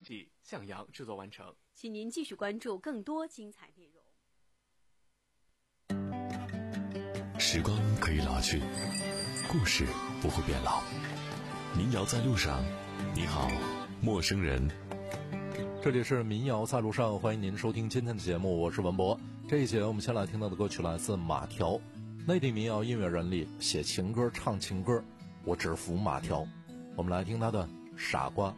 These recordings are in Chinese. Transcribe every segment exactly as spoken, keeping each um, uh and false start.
地向阳制作完成。 请您继续关注更多精彩内容。 时光可以老去，故事不会变老。民谣在路上，你好，陌生人。 这里是民谣在路上，欢迎您收听今天的节目，我是文博。这一节我们先来听到的歌曲来自马条，内地民谣音乐人里写情歌唱情歌，我只服马条。我们来听他的傻瓜。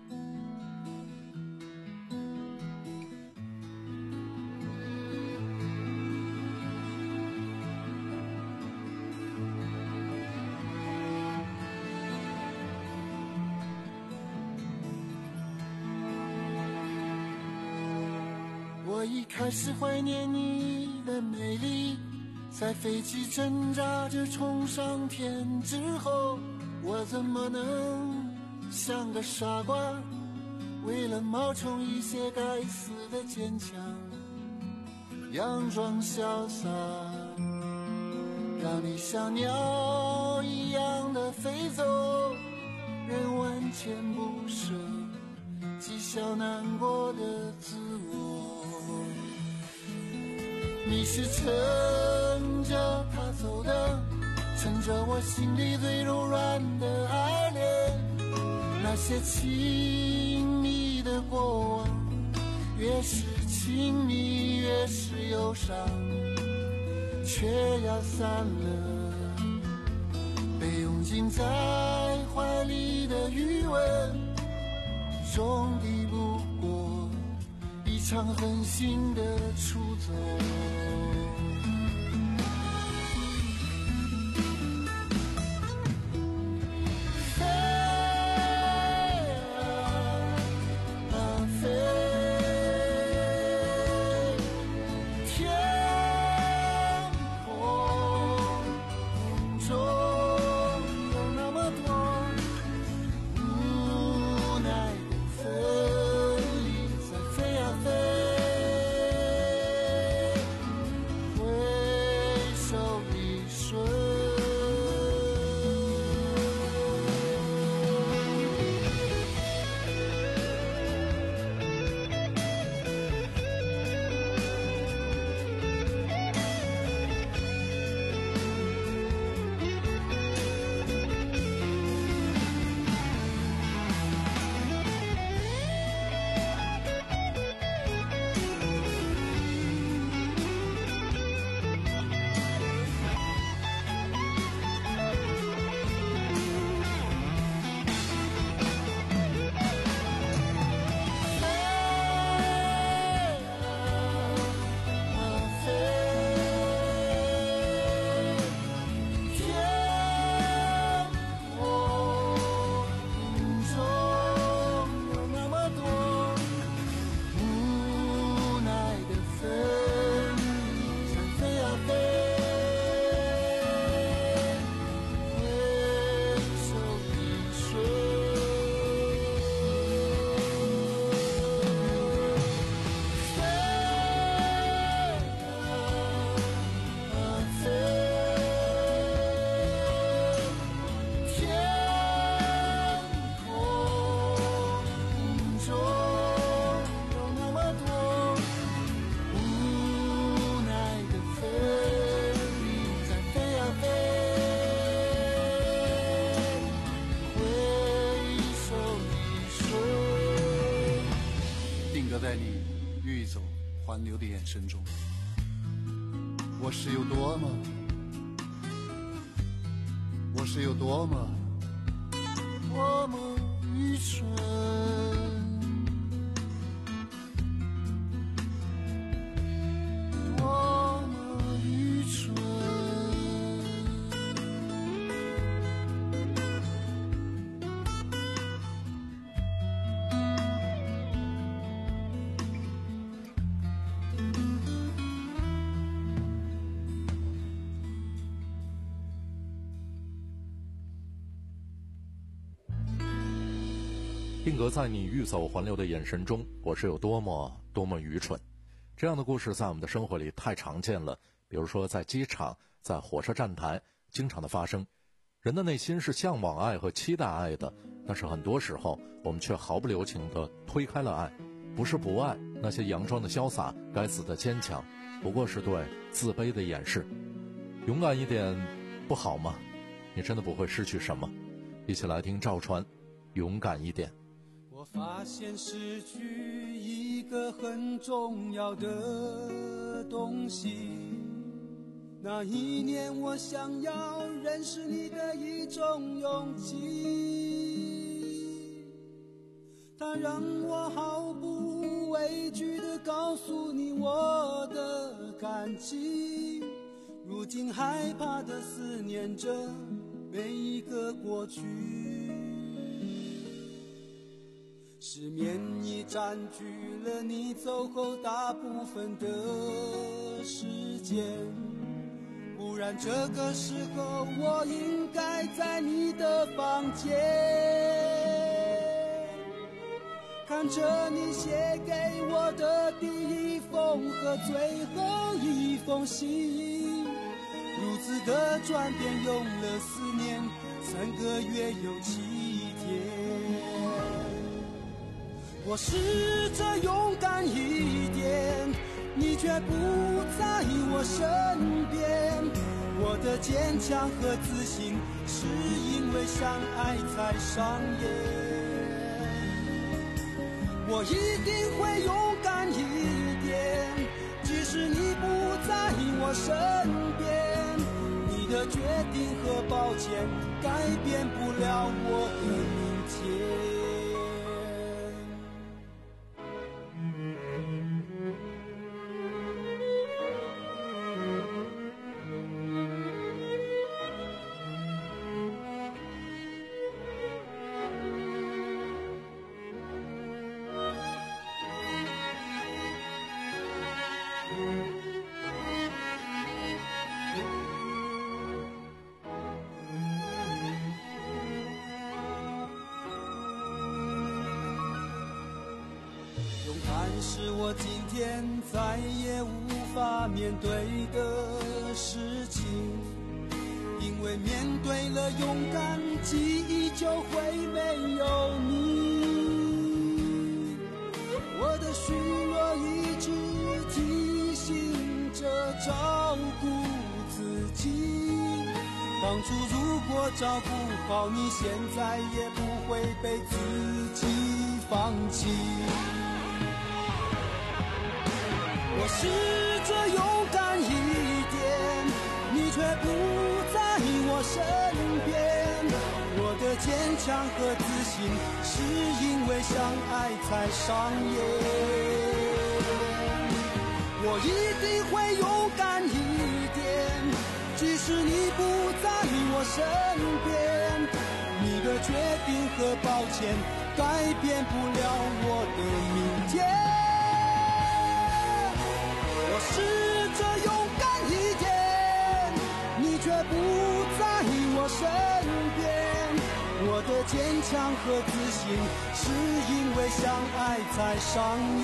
我一开始怀念你的美丽，在飞机挣扎着冲上天之后，我怎么能像个傻瓜，为了冒充一些该死的坚强，佯装潇洒，让你像鸟一样的飞走，人万千不舍，讥笑难过的自我。你是乘着他走的，乘着我心里最柔软的爱恋，那些亲密的过往，越是亲密越是忧伤，却要散了，被拥进在怀里的余温，终抵不过一场狠心的出走。在你欲走还留的眼神中，我是有多么，我是有多么，多么愚蠢。多么愚蠢。 定格在你欲走还留的眼神中，我是有多么多么愚蠢。这样的故事在我们的生活里太常见了，比如说在机场，在火车站台，经常的发生。人的内心是向往爱和期待爱的，但是很多时候我们却毫不留情地推开了爱， 不是不爱，那些佯装的潇洒，该死的坚强，不过是对自卑的掩饰。勇敢一点不好吗？你真的不会失去什么。一起来听赵传，勇敢一点。 我发现失去一个很重要的东西，那一年我想要认识你的一种勇气，它让我毫不畏惧地告诉你我的感激，如今害怕地思念着每一个过去，失眠已占据了你走后大部分的时间，不然这个时候我应该在你的房间，看着你写给我的第一封和最后一封信，如此的转变用了四年三个月有七天，我试着勇敢一点，你却不在我身边，我的坚强和自信是因为相爱才上演，我一定会勇敢一点，即使你不在我身边，你的决定和抱歉改变不了我的明天。勇敢是我今天再也无法面对的事情，因为面对了勇敢，记忆就会没有你。我的虚弱一直提醒着照顾自己，当初如果照顾好你，现在也不会被自己放弃。我试着勇敢一点，你却不在我身边，我的坚强和自信是因为相爱才上演，我一定会勇敢一点，即使你不在我身边，你的决定和抱歉改变不了我的明天，我试着勇敢一点，你却不在我身边，我的坚强和自信是因为相爱才上演，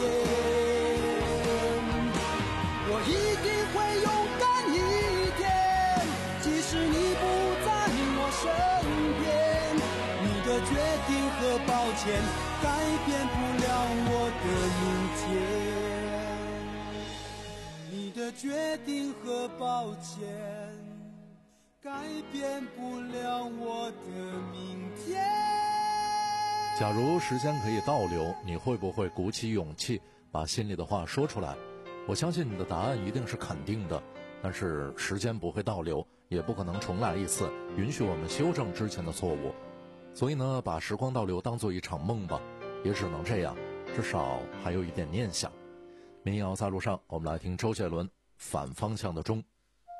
我一定会勇敢一点，即使你不在我身边，你的决定和抱歉改变不了我的明天，你的决定和抱歉改变不了我的明天。 假如时间可以倒流，你会不会鼓起勇气把心里的话说出来？我相信你的答案一定是肯定的，但是时间不会倒流，也不可能重来一次，允许我们修正之前的错误。所以呢，把时光倒流当做一场梦吧，也只能这样，至少还有一点念想。民谣在路上，我们来听周杰伦《反方向的钟》。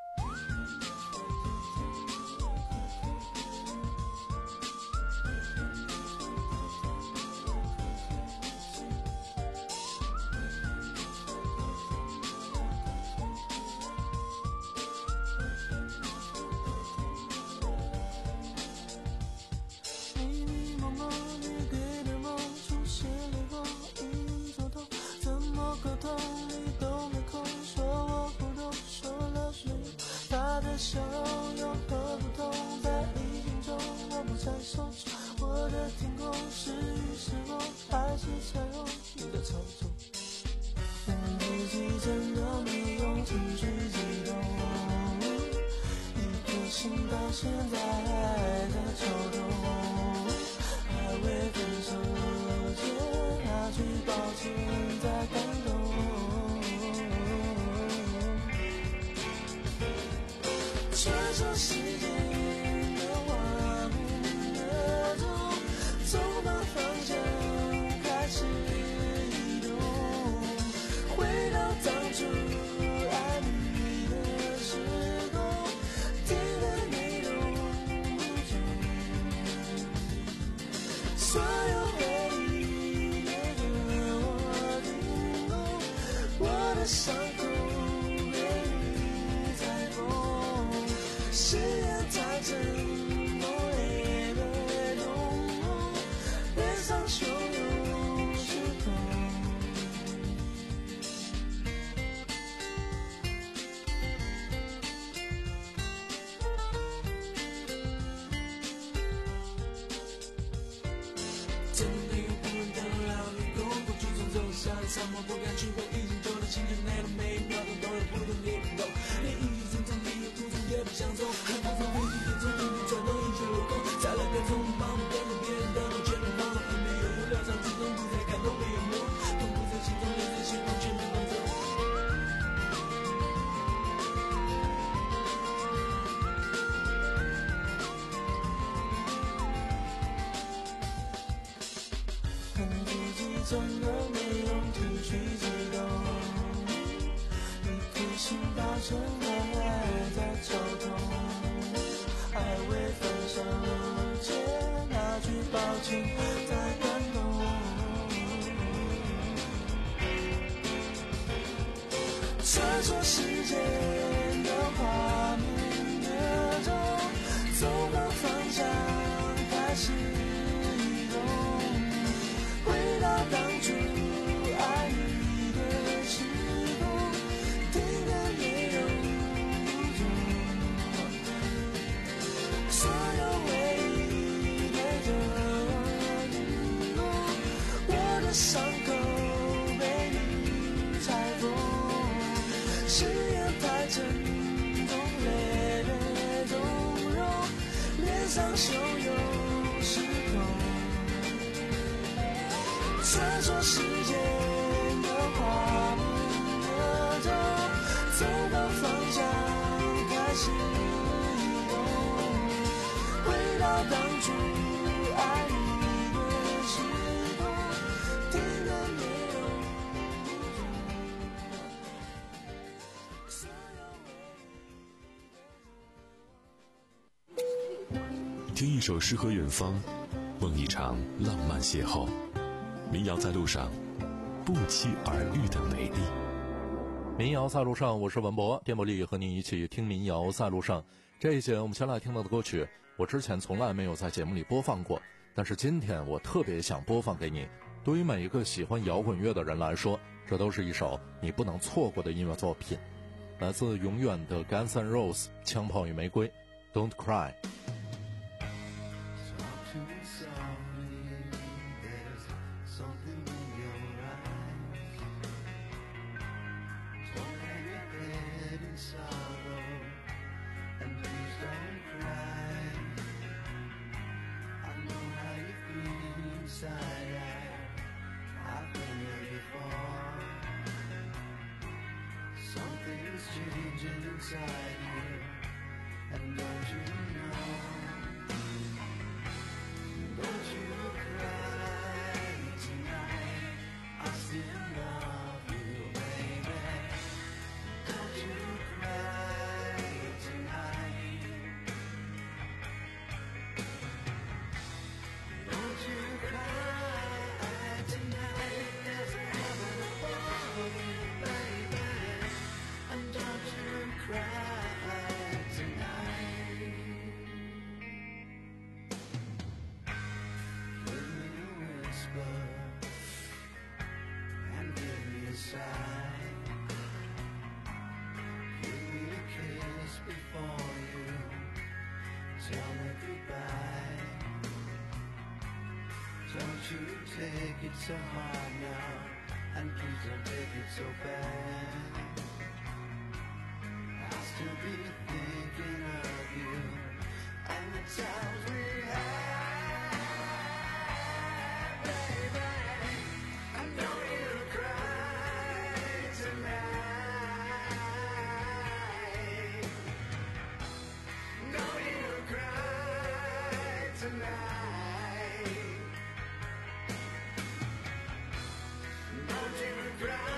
笑容和不同在逆境中我不再受挫，我的天空是雨是我还是彩虹，你的操纵现在还在抽动，还未分手前那句抱歉在感动。穿梭时间的画面的中，走到方向开始移动，回到当初爱你的时光，听的内容不同，所有回忆陪着我停留，我的伤口被你裁缝，誓言太真，梦泪被动，脸上汹涌失控。真的没有不能等到你空，过去从走向沙漠，不敢去过已经久的情人，内的每一秒钟都有不同的不同，连一语成谶，理由途中也不相同，很多种回忆也从命运转动，一切落空，再来个匆忙，跟着别人的路全都放纵，没有无聊，场之中不再感动，没有梦，痛苦在心中，泪在心中，全都放纵。恨自己整个内容提取激动，一颗心到现在还在抽动，还未分手前那句抱歉在感动。穿梭时间的画面的中，走的方向开始移动，回到当初爱你的时空，听的内容不同，所有回忆陪着我停留，我的伤口被你裁缝，誓言太沉重，泪被动容，脸上汹涌失控。穿梭时间的画面的中，走到方向开始移动，回到当初爱你的时空，听的内容不同，所有回忆。 听一首诗和远方，梦一场浪漫邂逅。民谣在路上，不期而遇的美丽。 民谣在路上，我是文博，电波里和您一起听民谣在路上。这一节我们先来听到的歌曲，我之前从来没有在节目里播放过，但是今天我特别想播放给你。对于每一个喜欢摇滚乐的人来说，这都是一首你不能错过的音乐作品。来自永远的 Guns N' Roses， 枪炮与玫瑰 Don't Cry。 Inside you, and don't you know, don't you cry tonight, I still love you, baby. Don't you cry tonight, don't you cry tonight, there's heaven above you, baby, and don't you cry tonight. Give me a whisper and give me a sigh. Give me a kiss before you tell me goodbye. Don't you take it so hard now, and please don't take it so bad. I'll still be thinking of you times we had, baby. I know you cried tonight. Know you cried tonight. Don't you cry.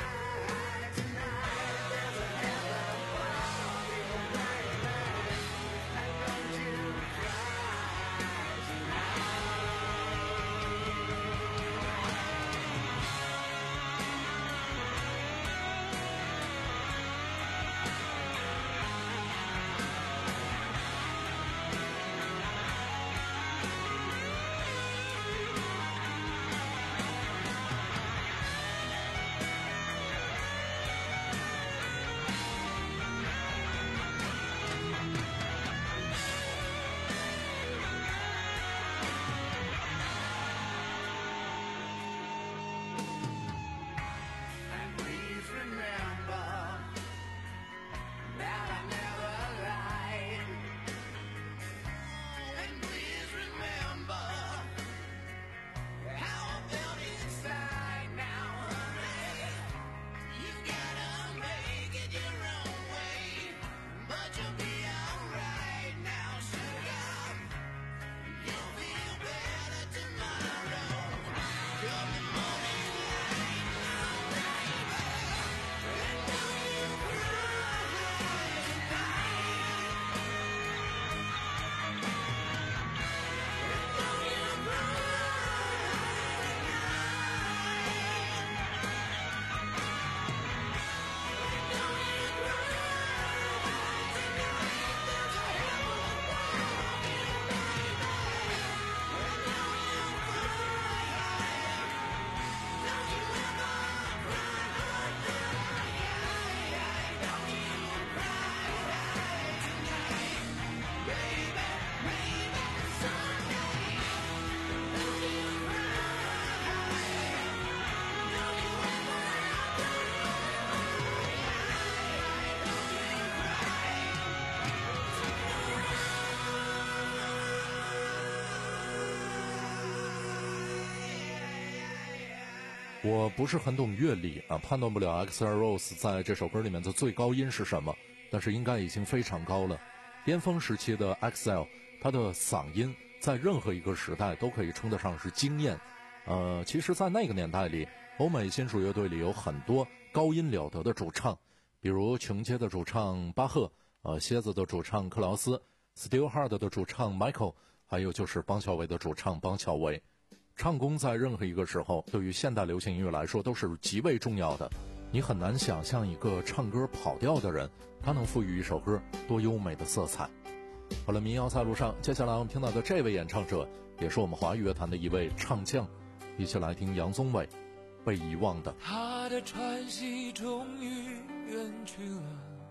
我不是很懂乐理啊，判断不了 Axl Rose 在这首歌里面的最高音是什么，但是应该已经非常高了。巅峰时期的 Axl， 他的嗓音在任何一个时代都可以称得上是惊艳。呃，其实在那个年代里，欧美金属乐队里有很多高音了得的主唱，比如琼街的主唱巴赫，呃，蝎子的主唱克劳斯， Steelheart 的主唱 Michael， 还有就是邦乔维的主唱邦乔维。唱功在任何一个时候对于现代流行音乐来说都是极为重要的，你很难想象一个唱歌跑调的人，他能赋予一首歌多优美的色彩。好了，民谣在路上，接下来我们听到的这位演唱者也是我们华语乐坛的一位唱将，一起来听杨宗纬《被遗忘的》。 他的喘息终于远去了，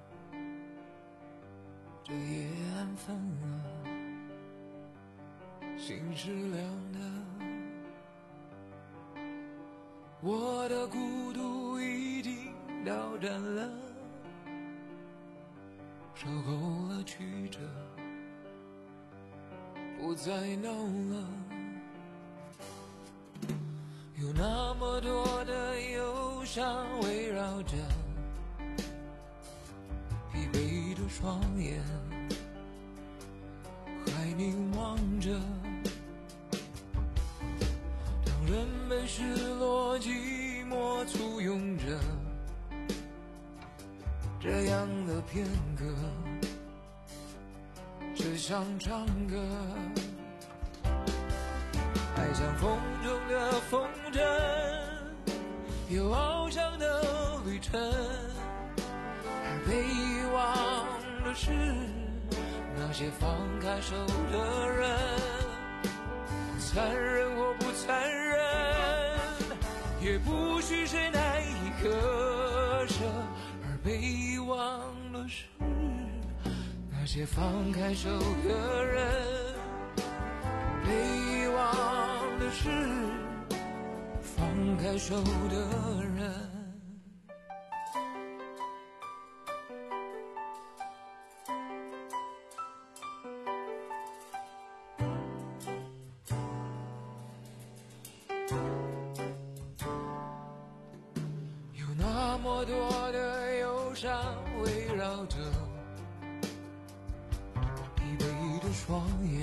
这夜暗分了，心是凉的，我的孤独已经到站了，受够了曲折，不再闹了，有那么多的忧伤围绕着，疲惫的双眼还凝望着，当人们失落寂寞簇拥着，这样的片刻只想唱歌，爱像风中的风筝，有翱翔的旅程，而被遗忘的是那些放开手的人，残忍或不残忍，也不许谁难以割舍，而被遗忘的是那些放开手的人，被遗忘的是放开手的人。 朵朵的忧伤围绕着疲惫的双眼，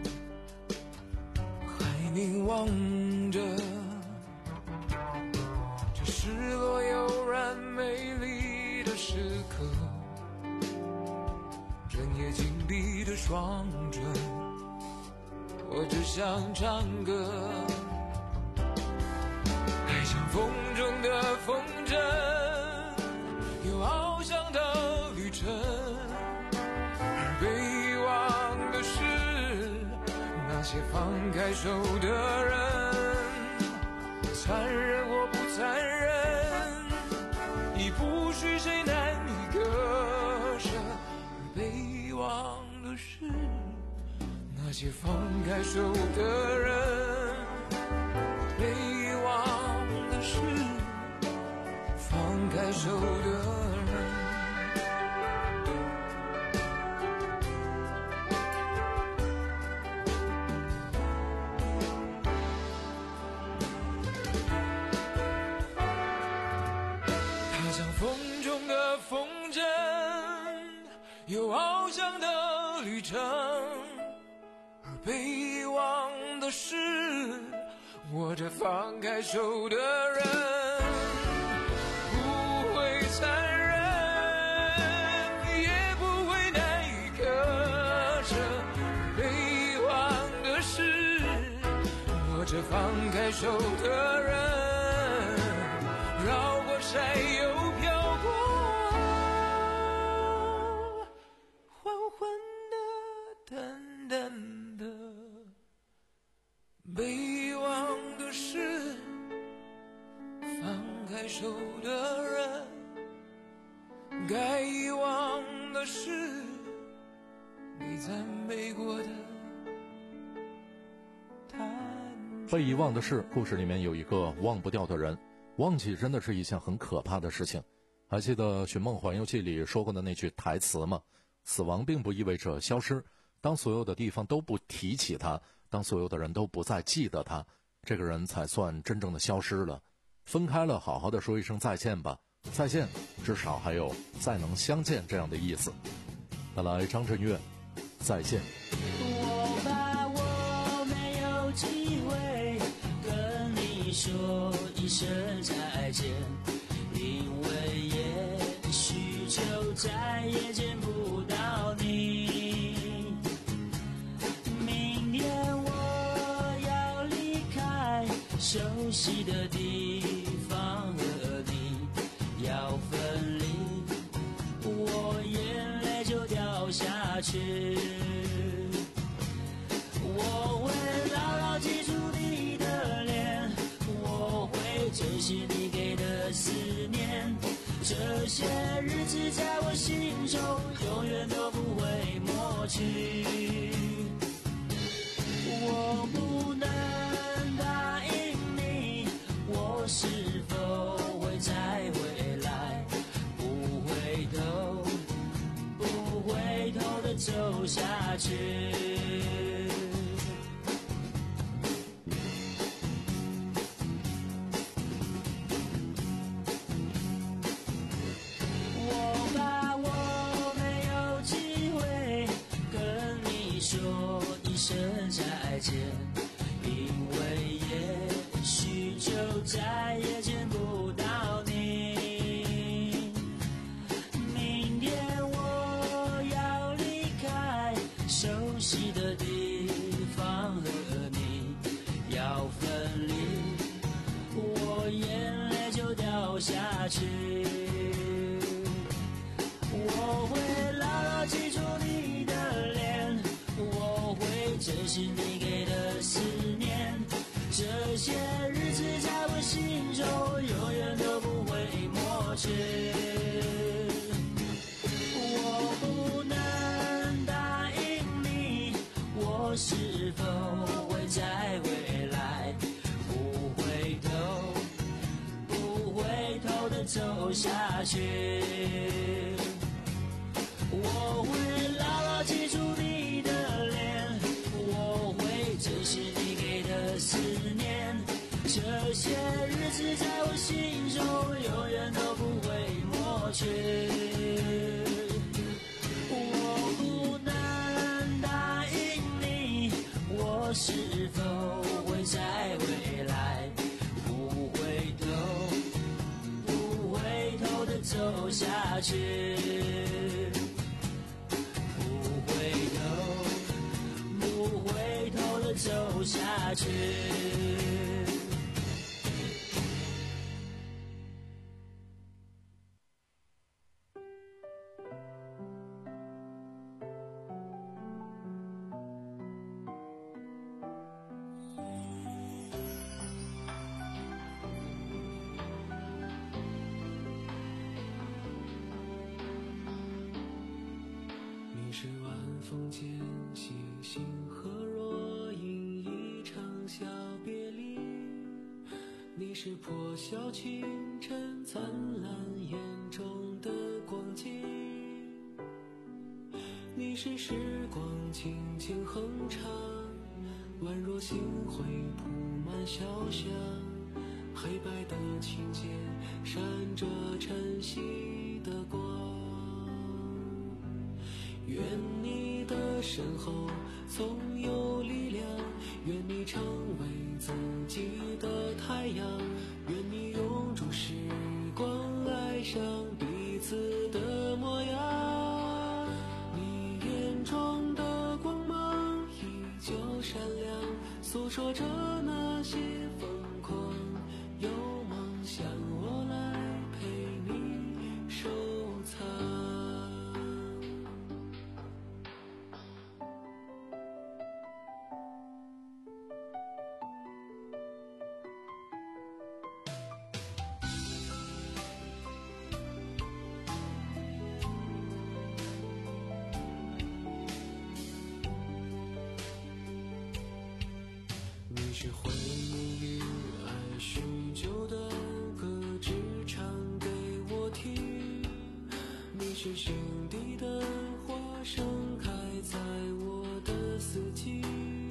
还凝望着这失落悠然美丽的时刻，整夜紧闭的双唇，我只想唱歌。爱像风中的风筝，有翱翔的旅程，而被遗忘的是那些放开手的人。残忍或不残忍，已不许谁难以割舍，而被遗忘的是那些放开手的人。被遗忘的是放开手的人。它像风中的风筝，有翱翔的旅程，而被遗忘的是握着放开手的人。不会残忍，也不会难以割舍，被遗忘的是握着放开手的人。绕过山又飘过，缓缓的淡淡的，被遗忘的是放开手的人，该遗忘的是你赞美过的他。 被遗忘的是故事里面有一个忘不掉的人，忘记真的是一件很可怕的事情。还记得《寻梦环游记》里说过的那句台词吗？死亡并不意味着消失，当所有的地方都不提起它，当所有的人都不再记得他，这个人才算真正的消失了。分开了，好好的说一声再见吧，再见至少还有再能相见这样的意思。再来张震岳，再见。 我怕我没有机会跟你说一声再见，因为也许就再也见不到你。熟悉的地方和你要分离，我眼泪就掉下去。我会牢牢记住你的脸，我会珍惜你给的思念，这些日子在我心中永远都不会抹去。我不能是否会再回来，不回头不回头的走下去。我怕我没有机会跟你说一声再见，因为也许就再也见不到你。明天我要离开熟悉的地方和你要分离，我眼泪就掉下去。我会牢牢记住你的脸，我会珍惜你给的思念，这些日子在我心中永远都不会抹去。我不能答应你，我是否会再回来，不回头不回头的走下去。我会牢牢记住你的脸，我会珍惜你给的思念，这些日子在我心中永远都不会却。我不能答应你，我是否会在未来不回头不回头的走下去，不回头不回头的走下去。 你是晚风间星星和若隐一场小别离，你是破晓清晨灿烂眼中的光景，你是时光轻轻哼唱，宛若星辉铺满小巷，黑白的琴键闪着晨曦的光。愿你的身后总有力量，愿你成为自己的太阳，愿你永驻时光，爱上彼此的模样。你眼中的光芒依旧闪亮，诉说着那些疯狂，有梦想我来陪你收藏。你是回忆与爱许久的歌，只唱给我听。你是心底的花，盛开在我的四季。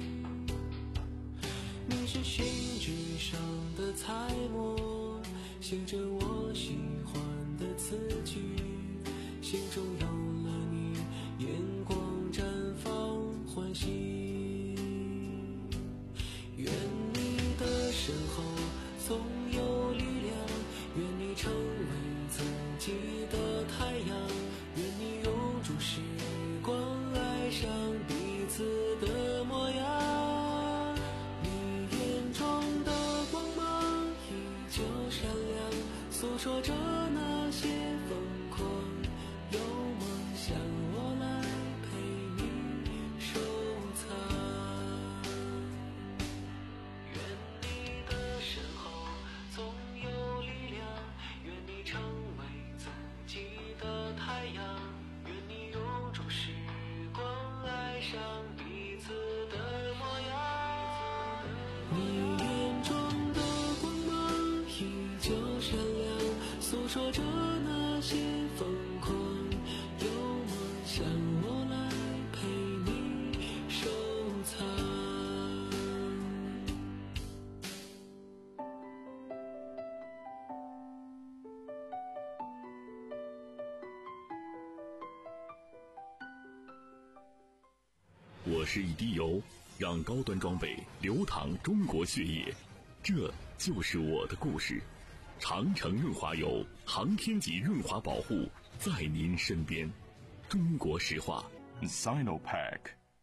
你是信纸上的彩墨，写着我喜欢的词句。心中有了你，眼光绽放欢喜。愿你的身后总有力量，愿你成为自己的太阳，愿你永驻时光，爱上彼此的模样。你眼中的光芒依旧闪亮，诉说着那些疯狂，有梦想我来陪你收藏。说着那些疯狂，有梦想我来陪你收藏。 我是一滴油，让高端装备流淌中国血液，这就是我的故事。长城润滑油，航天级润滑保护，在您身边。中国石化 Sinopack。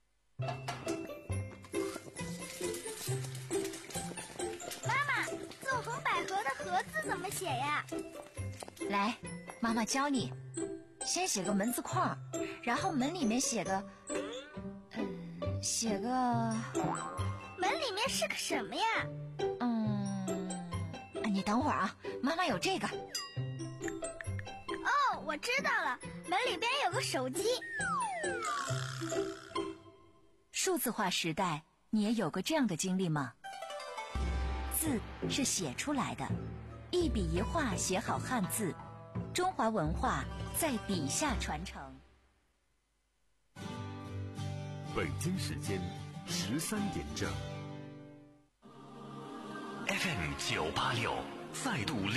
妈妈，纵横捭阖的阖字怎么写呀？ 来，妈妈教你。先写个门字框，然后门里面写个嗯，写个门里面是个什么呀？ 你等会儿啊，妈妈有这个。 哦，我知道了，门里边有个手机。 数字化时代，你也有过这样的经历吗？字是写出来的，一笔一画写好汉字，中华文化在笔下传承。 北京时间十三点整。F M 九八六再度。